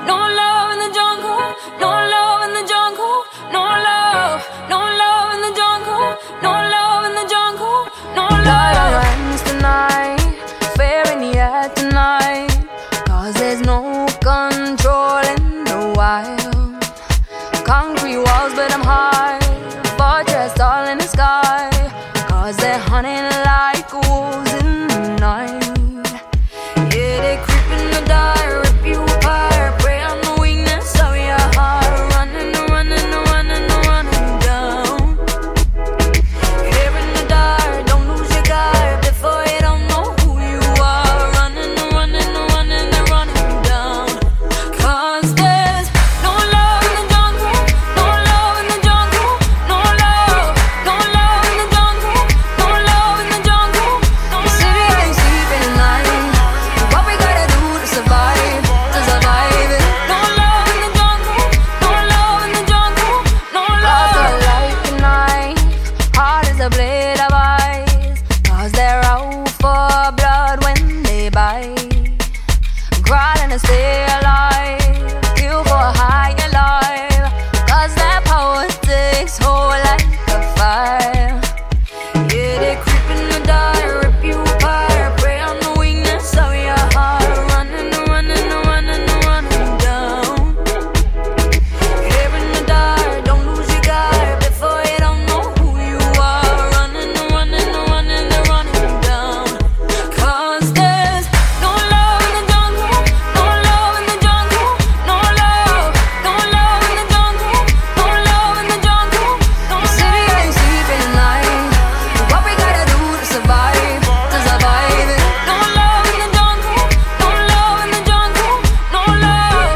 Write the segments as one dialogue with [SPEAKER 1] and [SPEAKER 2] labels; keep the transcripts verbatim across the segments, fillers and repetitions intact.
[SPEAKER 1] no love in the jungle, no love in the jungle, no love, no love in the jungle, no love in the jungle, no love. Lions tonight, fair in the air tonight, 'cause there's no control in the wild. Concrete walls, but I'm high, fortress all in the sky, 'cause they're hunting like wolves in the night. Yeah, they creeping to die, rip you apart, prey on the weakness of your heart, running, running, running, running down. Here in the dark, don't lose your guard before you don't know who you are, running, running, running, they're running down. 'Cause there's no love in the jungle, no love in the jungle, no love, no love in the jungle, no love in the jungle, no love. The city ain't sleeping at night, what we gotta do to survive, to survive it. No love in the jungle, no love in the jungle, no love. Lost like a knife, hard as a blade of ice, 'cause they're out for blood when they bite. Crawling to stay alive, kill for a higher life, 'cause their power takes hold like a fire. Yeah, they creeping to die, rip you apart, prey on the weakness of your heart, running, running, running, running down. Here in the dark, don't lose your guard before you don't know who you are, running, running, running, they're running down. 'Cause there's no love in the jungle, no love in the jungle, no love, no love in the jungle, no love in the jungle, no love. The city ain't sleeping at night, what we gotta do to survive, to survive it. No love in the jungle, no love in the jungle, no love.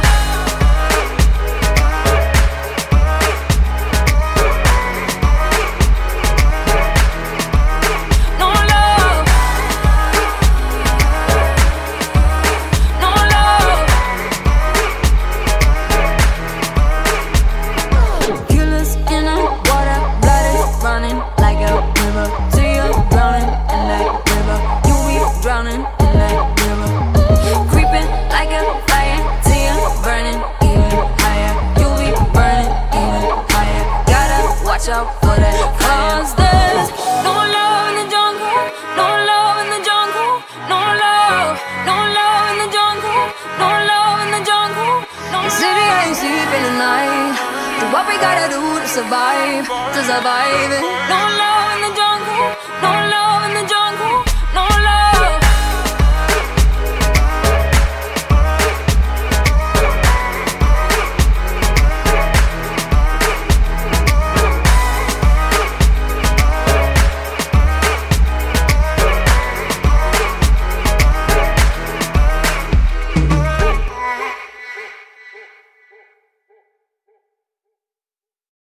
[SPEAKER 1] No love, no love. Killers in the water, blood is running like a river, till you're drowning in that river. You be drowning in that river. Creeping like a fire, till you're burning even higher. You be burning even higher. Gotta watch out for that fire. 'Cause there's no love in the jungle, no love in the jungle, no love, no love in the jungle, no love in the jungle, no love. The city ain't sleeping at night, do what we gotta do to survive, to survive it. No love.